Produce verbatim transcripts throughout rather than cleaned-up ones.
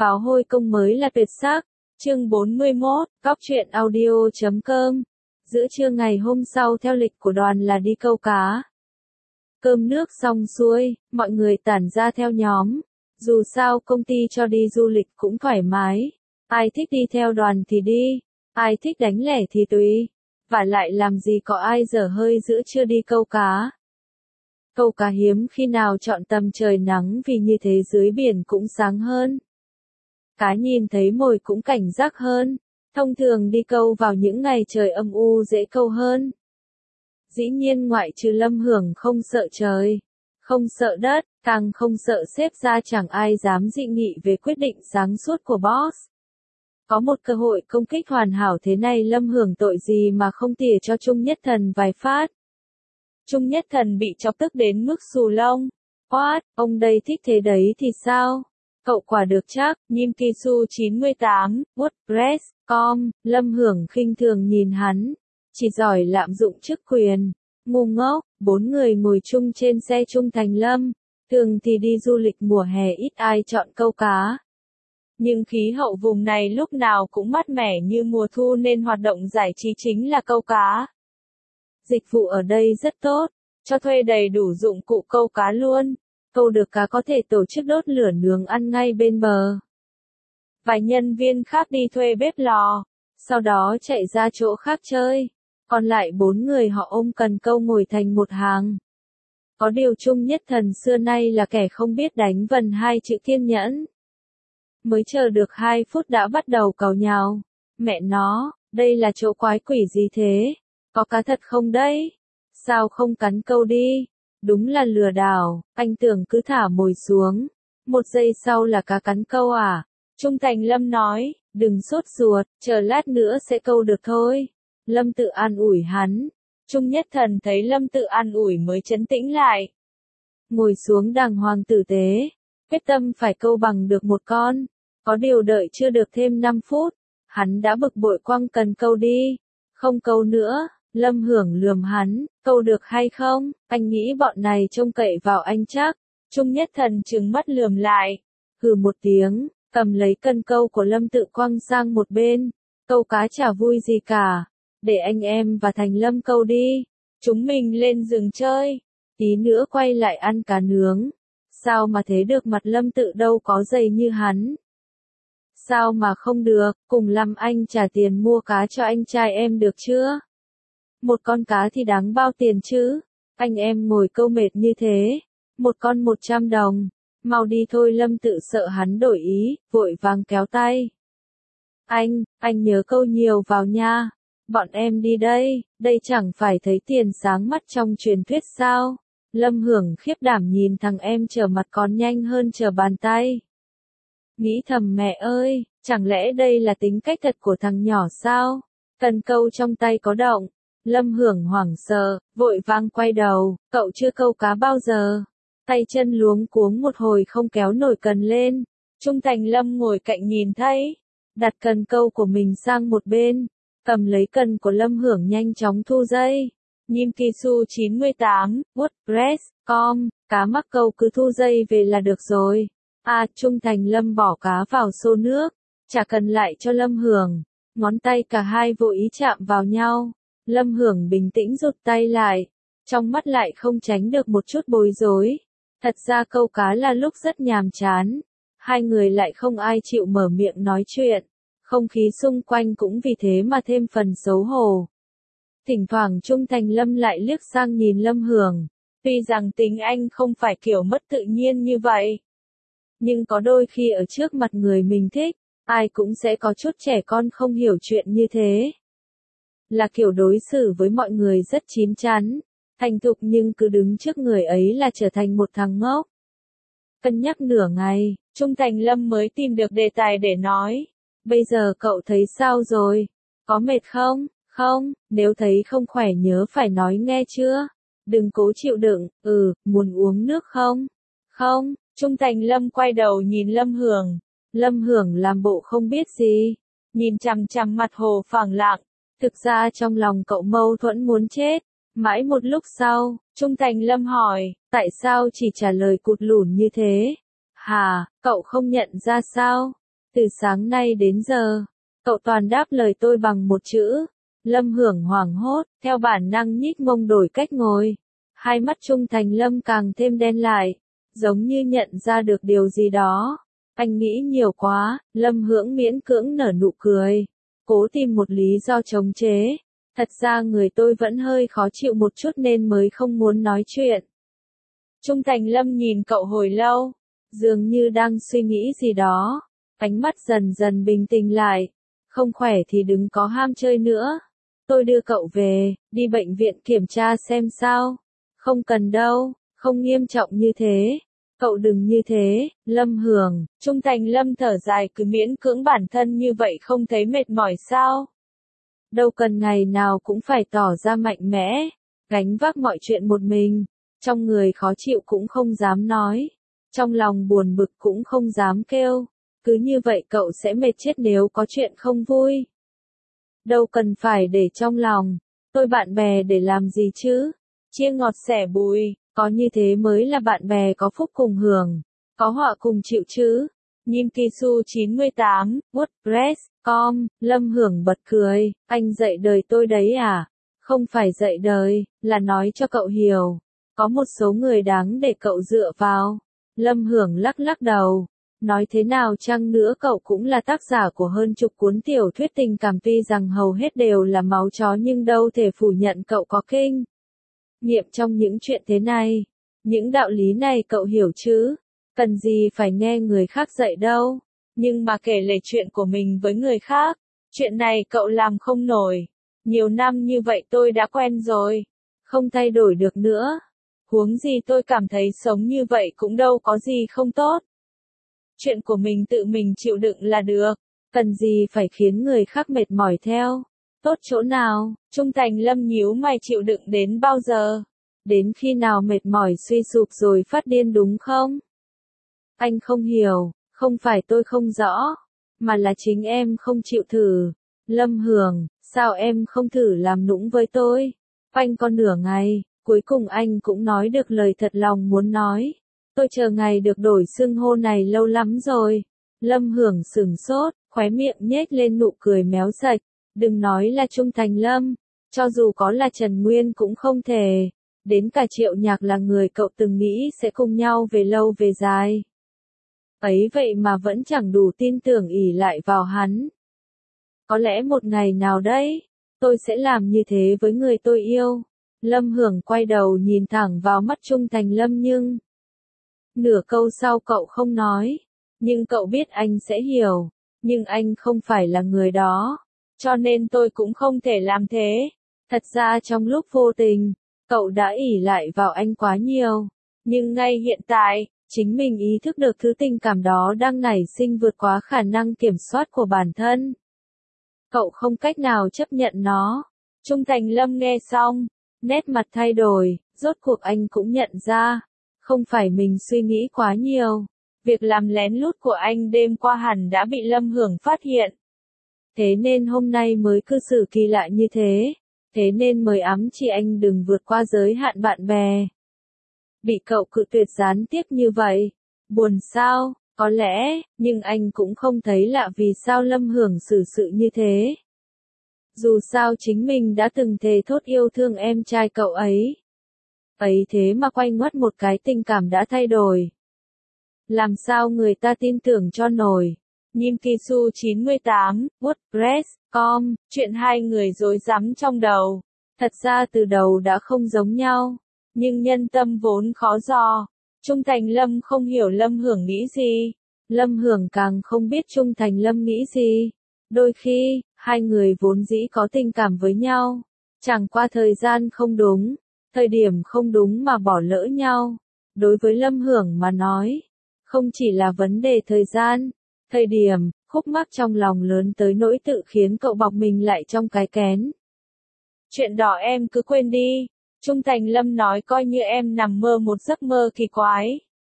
Pháo hôi công mới là tuyệt sắc. Chương bốn mươi mốt, Cóc truyện audio chấm com. Giữa trưa ngày hôm sau theo lịch của đoàn là đi câu cá. Cơm nước xong xuôi, mọi người tản ra theo nhóm. Dù sao công ty cho đi du lịch cũng thoải mái. Ai thích đi theo đoàn thì đi, ai thích đánh lẻ thì tùy. Và lại làm gì có ai dở hơi giữa trưa đi câu cá. Câu cá hiếm khi nào chọn tầm trời nắng vì như thế dưới biển cũng sáng hơn. Cá nhìn thấy mồi cũng cảnh giác hơn. Thông thường đi câu vào những ngày trời âm u dễ câu hơn. Dĩ nhiên ngoại trừ Lâm Hưởng không sợ trời, không sợ đất, càng không sợ sếp ra chẳng ai dám dị nghị về quyết định sáng suốt của boss. Có một cơ hội công kích hoàn hảo thế này Lâm Hưởng tội gì mà không tỉa cho Trung Nhất Thần vài phát. Trung Nhất Thần bị chọc tức đến mức xù lông. What, ông đây thích thế đấy thì sao? Cậu quả được chắc, Nhim Kisu chín mươi tám, WordPress, com, Lâm Hưởng khinh thường nhìn hắn. Chỉ giỏi lạm dụng chức quyền. Ngu ngốc, bốn người ngồi chung trên xe Trung Thành Lâm. Thường thì đi du lịch mùa hè ít ai chọn câu cá. Nhưng khí hậu vùng này lúc nào cũng mát mẻ như mùa thu nên hoạt động giải trí chính là câu cá. Dịch vụ ở đây rất tốt, cho thuê đầy đủ dụng cụ câu cá luôn. Câu được cá có thể tổ chức đốt lửa nướng ăn ngay bên bờ. Vài nhân viên khác đi thuê bếp lò, sau đó chạy ra chỗ khác chơi. Còn lại bốn người họ ôm cần câu ngồi thành một hàng. Có điều Trung Nhất Thần xưa nay là kẻ không biết đánh vần hai chữ kiên nhẫn. Mới chờ được hai phút đã bắt đầu càu nhàu. Mẹ nó, đây là chỗ quái quỷ gì thế? Có cá thật không đấy? Sao không cắn câu đi? Đúng là lừa đảo, anh tưởng cứ thả mồi xuống. Một giây sau là cá cắn câu à? Trung Thành Lâm nói, đừng sốt ruột, chờ lát nữa sẽ câu được thôi. Lâm tự an ủi hắn. Trung Nhất Thần thấy Lâm tự an ủi mới trấn tĩnh lại. Ngồi xuống đàng hoàng tử tế. Quyết tâm phải câu bằng được một con. Có điều đợi chưa được thêm năm phút. Hắn đã bực bội quăng cần câu đi. Không câu nữa. Lâm Hưởng lườm hắn, câu được hay không, anh nghĩ bọn này trông cậy vào anh chắc. Trung Nhất Thần trừng mắt lườm lại, hừ một tiếng, cầm lấy cần câu của Lâm tự quăng sang một bên. Câu cá chả vui gì cả, để anh em và Thành Lâm câu đi, chúng mình lên rừng chơi, tí nữa quay lại ăn cá nướng. Sao mà thế được, mặt Lâm tự đâu có dày như hắn. Sao mà không được, cùng lắm anh trả tiền mua cá cho anh trai em được chưa? Một con cá thì đáng bao tiền chứ, anh em ngồi câu mệt như thế, một con một trăm đồng, mau đi thôi. Lâm tự sợ hắn đổi ý, vội vàng kéo tay. Anh, anh nhớ câu nhiều vào nha, bọn em đi đây, đây chẳng phải thấy tiền sáng mắt trong truyền thuyết sao. Lâm Hưởng khiếp đảm nhìn thằng em trở mặt còn nhanh hơn trở bàn tay. Nghĩ thầm mẹ ơi, chẳng lẽ đây là tính cách thật của thằng nhỏ sao? Cần câu trong tay có động. Lâm Hưởng hoảng sợ, vội vàng quay đầu, cậu chưa câu cá bao giờ. Tay chân luống cuống một hồi không kéo nổi cần lên. Trung Thành Lâm ngồi cạnh nhìn thấy, đặt cần câu của mình sang một bên, cầm lấy cần của Lâm Hưởng nhanh chóng thu dây. Nhim Kisu chín mươi tám, WordPress, com, cá mắc câu cứ thu dây về là được rồi. À, Trung Thành Lâm bỏ cá vào xô nước, trả cần lại cho Lâm Hưởng. Ngón tay cả hai vô ý chạm vào nhau. Lâm Hưởng bình tĩnh rụt tay lại, trong mắt lại không tránh được một chút bối rối. Thật ra câu cá là lúc rất nhàm chán, hai người lại không ai chịu mở miệng nói chuyện, không khí xung quanh cũng vì thế mà thêm phần xấu hổ. Thỉnh thoảng Trung Thành Lâm lại liếc sang nhìn Lâm Hưởng, tuy rằng tính anh không phải kiểu mất tự nhiên như vậy, nhưng có đôi khi ở trước mặt người mình thích, ai cũng sẽ có chút trẻ con không hiểu chuyện như thế. Là kiểu đối xử với mọi người rất chín chắn, thành thục nhưng cứ đứng trước người ấy là trở thành một thằng ngốc. Cân nhắc nửa ngày, Trung Thành Lâm mới tìm được đề tài để nói. Bây giờ cậu thấy sao rồi? Có mệt không? Không, nếu thấy không khỏe nhớ phải nói nghe chưa? Đừng cố chịu đựng, ừ, muốn uống nước không? Không, Trung Thành Lâm quay đầu nhìn Lâm Hưởng. Lâm Hưởng làm bộ không biết gì, nhìn chằm chằm mặt hồ phẳng lặng. Thực ra trong lòng cậu mâu thuẫn muốn chết. Mãi một lúc sau, Trung Thành Lâm hỏi, tại sao chỉ trả lời cụt lủn như thế? Hà, cậu không nhận ra sao? Từ sáng nay đến giờ, cậu toàn đáp lời tôi bằng một chữ. Lâm Hưởng hoảng hốt, theo bản năng nhích mông đổi cách ngồi. Hai mắt Trung Thành Lâm càng thêm đen lại, giống như nhận ra được điều gì đó. Anh nghĩ nhiều quá, Lâm Hưởng miễn cưỡng nở nụ cười. Cố tìm một lý do chống chế. Thật ra người tôi vẫn hơi khó chịu một chút nên mới không muốn nói chuyện. Trung Thành Lâm nhìn cậu hồi lâu, dường như đang suy nghĩ gì đó. Ánh mắt dần dần bình tĩnh lại. Không khỏe thì đừng có ham chơi nữa. Tôi đưa cậu về, đi bệnh viện kiểm tra xem sao. Không cần đâu, không nghiêm trọng như thế. Cậu đừng như thế, Lâm Hưởng. Trung Thành Lâm thở dài, cứ miễn cưỡng bản thân như vậy không thấy mệt mỏi sao? Đâu cần ngày nào cũng phải tỏ ra mạnh mẽ, gánh vác mọi chuyện một mình. Trong người khó chịu cũng không dám nói, trong lòng buồn bực cũng không dám kêu. Cứ như vậy cậu sẽ mệt chết nếu có chuyện không vui. Đâu cần phải để trong lòng, tôi bạn bè để làm gì chứ? Chia ngọt sẻ bùi, có như thế mới là bạn bè có phúc cùng hưởng, có họa cùng chịu chứ. Nhim Kisu chín mươi tám, WordPress chấm com, Lâm Hưởng bật cười, anh dạy đời tôi đấy à? Không phải dạy đời, là nói cho cậu hiểu. Có một số người đáng để cậu dựa vào. Lâm Hưởng lắc lắc đầu. Nói thế nào chăng nữa cậu cũng là tác giả của hơn chục cuốn tiểu thuyết tình cảm, tuy rằng hầu hết đều là máu chó nhưng đâu thể phủ nhận cậu có kinh nghiệm trong những chuyện thế này. Những đạo lý này cậu hiểu chứ? Cần gì phải nghe người khác dạy đâu. Nhưng mà kể lể chuyện của mình với người khác, chuyện này cậu làm không nổi. Nhiều năm như vậy tôi đã quen rồi. Không thay đổi được nữa. Huống gì tôi cảm thấy sống như vậy cũng đâu có gì không tốt. Chuyện của mình tự mình chịu đựng là được. Cần gì phải khiến người khác mệt mỏi theo. Tốt chỗ nào? Trung Thành Lâm nhíu mày, chịu đựng đến bao giờ? Đến khi nào mệt mỏi suy sụp rồi phát điên đúng không? Anh không hiểu, không phải tôi không rõ, mà là chính em không chịu thử. Lâm Hưởng, sao em không thử làm nũng với tôi? Phanh con nửa ngày, cuối cùng anh cũng nói được lời thật lòng muốn nói. Tôi chờ ngày được đổi xưng hô này lâu lắm rồi. Lâm Hưởng sửng sốt, khóe miệng nhếch lên nụ cười méo sạch. Đừng nói là Trung Thành Lâm, cho dù có là Trần Nguyên cũng không thể. Đến cả Triệu Nhạc là người cậu từng nghĩ sẽ cùng nhau về lâu về dài. Ấy vậy mà vẫn chẳng đủ tin tưởng ỷ lại vào hắn. Có lẽ một ngày nào đấy, tôi sẽ làm như thế với người tôi yêu. Lâm Hưởng quay đầu nhìn thẳng vào mắt Trung Thành Lâm nhưng... Nửa câu sau cậu không nói. Nhưng cậu biết anh sẽ hiểu. Nhưng anh không phải là người đó. Cho nên tôi cũng không thể làm thế. Thật ra trong lúc vô tình, cậu đã ỷ lại vào anh quá nhiều. Nhưng ngay hiện tại, chính mình ý thức được thứ tình cảm đó đang nảy sinh vượt quá khả năng kiểm soát của bản thân. Cậu không cách nào chấp nhận nó. Trung Thành Lâm nghe xong, nét mặt thay đổi, rốt cuộc anh cũng nhận ra. Không phải mình suy nghĩ quá nhiều. Việc làm lén lút của anh đêm qua hẳn đã bị Lâm Hưởng phát hiện. Thế nên hôm nay mới cư xử kỳ lạ như thế. Thế nên mới ám chỉ anh đừng vượt qua giới hạn bạn bè. Bị cậu cự tuyệt gián tiếp như vậy. Buồn sao? Có lẽ, nhưng anh cũng không thấy lạ vì sao Lâm Hưởng xử sự như thế. Dù sao chính mình đã từng thề thốt yêu thương em trai cậu ấy. Ấy thế mà quay ngoắt một cái tình cảm đã thay đổi. Làm sao người ta tin tưởng cho nổi. Nhim Kisu chín mươi tám, WordPress chấm com, chuyện hai người rối rắm trong đầu. Thật ra từ đầu đã không giống nhau. Nhưng nhân tâm vốn khó dò. Trung Thành Lâm không hiểu Lâm Hưởng nghĩ gì. Lâm Hưởng càng không biết Trung Thành Lâm nghĩ gì. Đôi khi, hai người vốn dĩ có tình cảm với nhau. Chẳng qua thời gian không đúng, thời điểm không đúng mà bỏ lỡ nhau. Đối với Lâm Hưởng mà nói, không chỉ là vấn đề thời gian, thời điểm, khúc mắc trong lòng lớn tới nỗi tự khiến cậu bọc mình lại trong cái kén. Chuyện đó em cứ quên đi. Trung Thành Lâm nói coi như em nằm mơ một giấc mơ kỳ quái.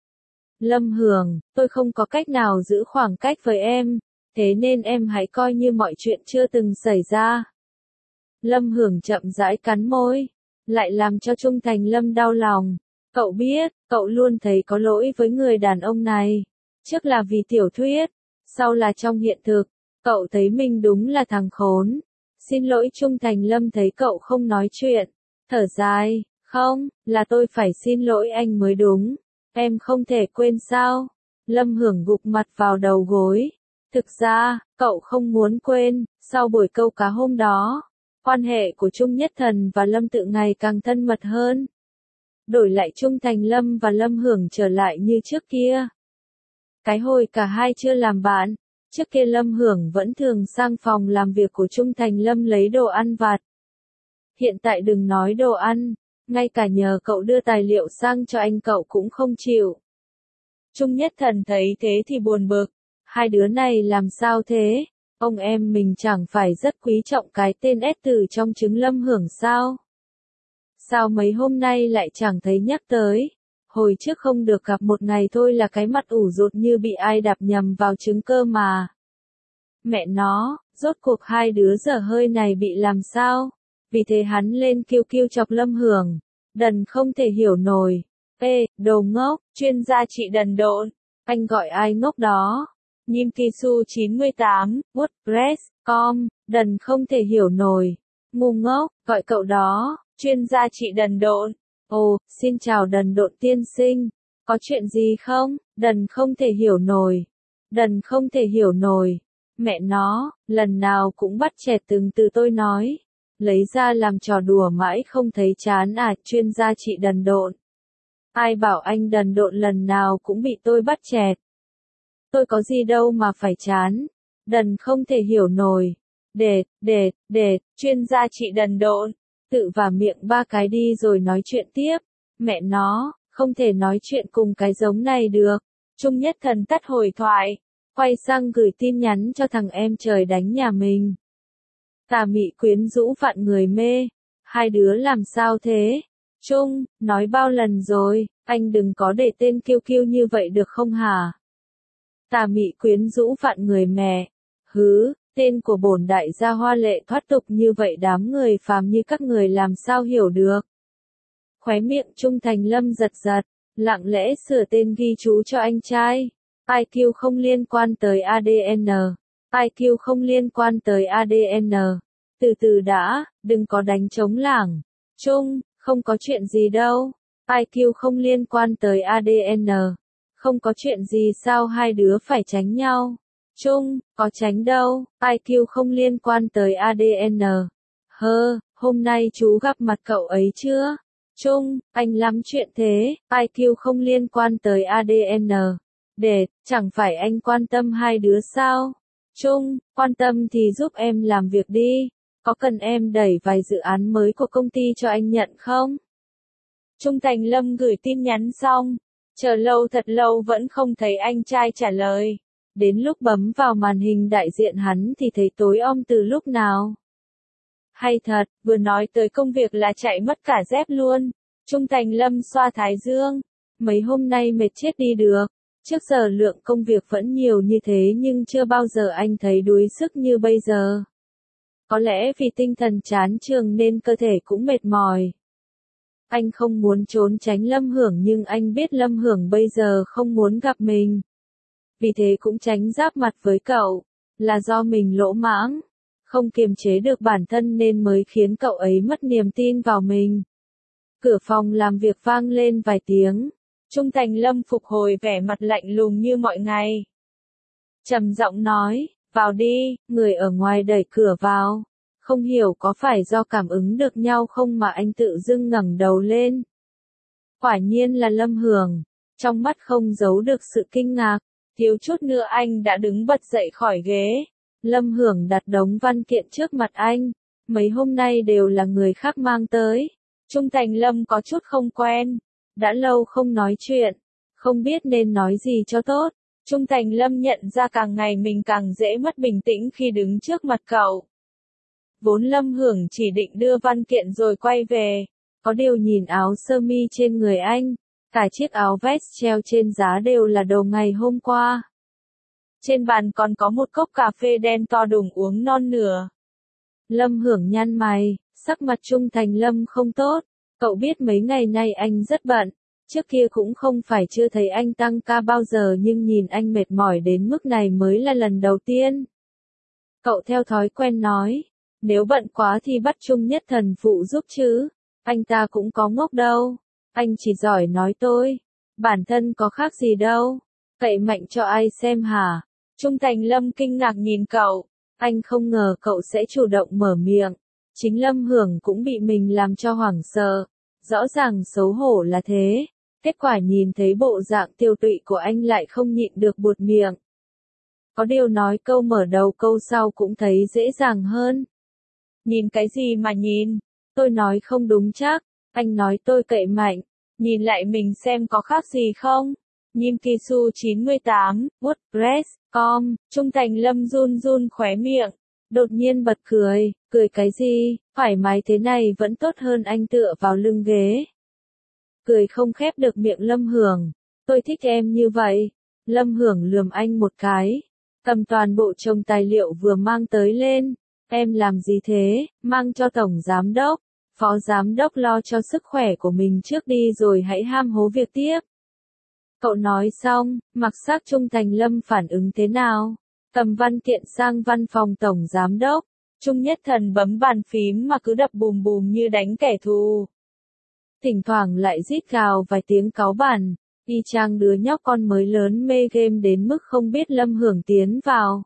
Lâm Hưởng, tôi không có cách nào giữ khoảng cách với em, thế nên em hãy coi như mọi chuyện chưa từng xảy ra. Lâm Hưởng chậm rãi cắn môi, lại làm cho Trung Thành Lâm đau lòng. Cậu biết, cậu luôn thấy có lỗi với người đàn ông này. Trước là vì tiểu thuyết, sau là trong hiện thực, cậu thấy mình đúng là thằng khốn. Xin lỗi Trung Thành Lâm thấy cậu không nói chuyện, thở dài, không, là tôi phải xin lỗi anh mới đúng, em không thể quên sao. Lâm Hưởng gục mặt vào đầu gối. Thực ra, cậu không muốn quên, sau buổi câu cá hôm đó, quan hệ của Trung Nhất Thần và Lâm Tự ngày càng thân mật hơn. Đổi lại Trung Thành Lâm và Lâm Hưởng trở lại như trước kia. Cái hồi cả hai chưa làm bạn, trước kia Lâm Hưởng vẫn thường sang phòng làm việc của Trung Thành Lâm lấy đồ ăn vặt. Hiện tại đừng nói đồ ăn, ngay cả nhờ cậu đưa tài liệu sang cho anh cậu cũng không chịu. Trung Nhất Thần thấy thế thì buồn bực, hai đứa này làm sao thế, ông em mình chẳng phải rất quý trọng cái tên S từ trong trứng Lâm Hưởng sao? Sao mấy hôm nay lại chẳng thấy nhắc tới, hồi trước không được gặp một ngày thôi là cái mặt ủ rột như bị ai đạp nhầm vào trứng cơ mà. Mẹ nó, rốt cuộc hai đứa dở hơi này bị làm sao? Vì thế hắn lên kêu kêu chọc Lâm Hưởng, đần không thể hiểu nổi. Ê, đồ ngốc, chuyên gia trị đần độn, anh gọi ai ngốc đó? Nhim Kisu chín mươi tám, WordPress, com, đần không thể hiểu nổi. Ngu ngốc, gọi cậu đó, chuyên gia trị đần độn. Ồ, xin chào đần độn tiên sinh, có chuyện gì không? Đần không thể hiểu nổi. Đần không thể hiểu nổi. Mẹ nó, lần nào cũng bắt chẹt từng từ tôi nói. Lấy ra làm trò đùa mãi không thấy chán à, chuyên gia trị đần độn. Ai bảo anh đần độn lần nào cũng bị tôi bắt chẹt. Tôi có gì đâu mà phải chán. Đần không thể hiểu nổi. Đệt, đệt, đệt, chuyên gia trị đần độn. Tự vả miệng ba cái đi rồi nói chuyện tiếp. Mẹ nó, không thể nói chuyện cùng cái giống này được. Trung Nhất Thần tắt hồi thoại. Quay sang gửi tin nhắn cho thằng em trời đánh nhà mình. Tà mị quyến rũ vạn người mê. Hai đứa làm sao thế? Trung, nói bao lần rồi, anh đừng có để tên kiêu kiêu như vậy được không hả? Tà mị quyến rũ vạn người mẹ. Hứ, tên của bổn đại gia hoa lệ thoát tục như vậy đám người phàm như các người làm sao hiểu được? Khóe miệng Trung Thành Lâm giật giật, lặng lẽ sửa tên ghi chú cho anh trai. i kiu không liên quan tới a đê en. i kiu không liên quan tới a đê en. Từ từ đã, đừng có đánh trống lảng. Trung, không có chuyện gì đâu. i kiu không liên quan tới a đê en. Không có chuyện gì sao hai đứa phải tránh nhau. Trung, có tránh đâu, i kiu không liên quan tới a đê en. Hơ, hôm nay chú gặp mặt cậu ấy chưa? Trung, anh lắm chuyện thế, i kiu không liên quan tới a đê en. Để, chẳng phải anh quan tâm hai đứa sao? Trung, quan tâm thì giúp em làm việc đi. Có cần em đẩy vài dự án mới của công ty cho anh nhận không? Trung Thành Lâm gửi tin nhắn xong, chờ lâu thật lâu vẫn không thấy anh trai trả lời. Đến lúc bấm vào màn hình đại diện hắn thì thấy tối om từ lúc nào. Hay thật, vừa nói tới công việc là chạy mất cả dép luôn. Trung Thành Lâm xoa thái dương. Mấy hôm nay mệt chết đi được. Trước giờ lượng công việc vẫn nhiều như thế nhưng chưa bao giờ anh thấy đuối sức như bây giờ. Có lẽ vì tinh thần chán trường nên cơ thể cũng mệt mỏi. Anh không muốn trốn tránh Lâm Hưởng nhưng anh biết Lâm Hưởng bây giờ không muốn gặp mình. Vì thế cũng tránh giáp mặt với cậu. Là do mình lỗ mãng. Không kiềm chế được bản thân nên mới khiến cậu ấy mất niềm tin vào mình. Cửa phòng làm việc vang lên vài tiếng. Trung Thành Lâm phục hồi vẻ mặt lạnh lùng như mọi ngày. Trầm giọng nói, vào đi, người ở ngoài đẩy cửa vào. Không hiểu có phải do cảm ứng được nhau không mà anh tự dưng ngẩng đầu lên. Quả nhiên là Lâm Hưởng. Trong mắt không giấu được sự kinh ngạc. Thiếu chút nữa anh đã đứng bật dậy khỏi ghế. Lâm Hưởng đặt đống văn kiện trước mặt anh. Mấy hôm nay đều là người khác mang tới. Trung Thành Lâm có chút không quen. Đã lâu không nói chuyện. Không biết nên nói gì cho tốt. Trung Thành Lâm nhận ra càng ngày mình càng dễ mất bình tĩnh khi đứng trước mặt cậu. Vốn Lâm Hưởng chỉ định đưa văn kiện rồi quay về. Có điều nhìn áo sơ mi trên người anh. Cả chiếc áo vest treo trên giá đều là đồ ngày hôm qua. Trên bàn còn có một cốc cà phê đen to đùng uống non nửa. Lâm Hưởng nhăn mày, sắc mặt Trung Thành Lâm không tốt. Cậu biết mấy ngày nay anh rất bận. Trước kia cũng không phải chưa thấy anh tăng ca bao giờ nhưng nhìn anh mệt mỏi đến mức này mới là lần đầu tiên. Cậu theo thói quen nói, nếu bận quá thì bắt Trung Nhất Thần phụ giúp chứ, anh ta cũng có ngốc đâu, anh chỉ giỏi nói tôi, bản thân có khác gì đâu, cậy mạnh cho ai xem hả? Trung Thành Lâm kinh ngạc nhìn cậu, anh không ngờ cậu sẽ chủ động mở miệng, chính Lâm Hưởng cũng bị mình làm cho hoảng sợ, rõ ràng xấu hổ là thế, kết quả nhìn thấy bộ dạng tiêu tụy của anh lại không nhịn được buột miệng. Có điều nói câu mở đầu câu sau cũng thấy dễ dàng hơn. Nhìn cái gì mà nhìn, tôi nói không đúng chắc, anh nói tôi cậy mạnh, nhìn lại mình xem có khác gì không. Nhim Kisu chín mươi tám, WordPress, com, Trung Thành Lâm run run khóe miệng, đột nhiên bật cười, cười cái gì, thoải mái thế này vẫn tốt hơn anh tựa vào lưng ghế. Cười không khép được miệng Lâm Hưởng, tôi thích em như vậy. Lâm Hưởng lườm anh một cái, cầm toàn bộ chồng tài liệu vừa mang tới lên, em làm gì thế, mang cho tổng giám đốc, phó giám đốc lo cho sức khỏe của mình trước đi rồi hãy ham hố việc tiếp. Cậu nói xong, mặc sắc Trung Thành Lâm phản ứng thế nào? Cầm văn kiện sang văn phòng tổng giám đốc, Trung Nhất Thần bấm bàn phím mà cứ đập bùm bùm như đánh kẻ thù. Thỉnh thoảng lại rít gào vài tiếng cáu bản, y chang đứa nhóc con mới lớn mê game đến mức không biết Lâm Hưởng tiến vào.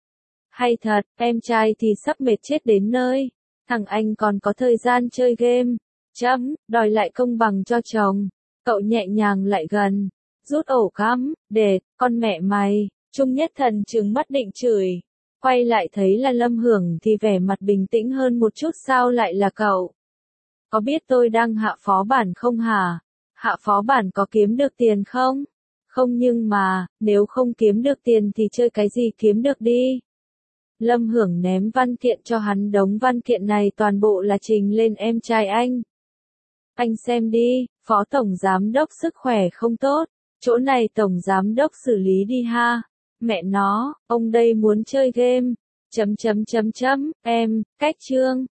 Hay thật, em trai thì sắp mệt chết đến nơi, thằng anh còn có thời gian chơi game, chấm, đòi lại công bằng cho chồng. Cậu nhẹ nhàng lại gần, rút ổ cắm, đệt, con mẹ mày, Trung Nhất Thần trừng mắt định chửi. Quay lại thấy là Lâm Hưởng thì vẻ mặt bình tĩnh hơn một chút, sao lại là cậu? Có biết tôi đang hạ phó bản không hả? Hạ phó bản có kiếm được tiền không? Không, nhưng mà, nếu không kiếm được tiền thì chơi cái gì kiếm được đi. Lâm Hưởng ném văn kiện cho hắn, đống văn kiện này toàn bộ là trình lên em trai anh. Anh xem đi, phó tổng giám đốc sức khỏe không tốt, chỗ này tổng giám đốc xử lý đi ha. Mẹ nó, ông đây muốn chơi game. Chấm chấm chấm chấm, em, cách chương.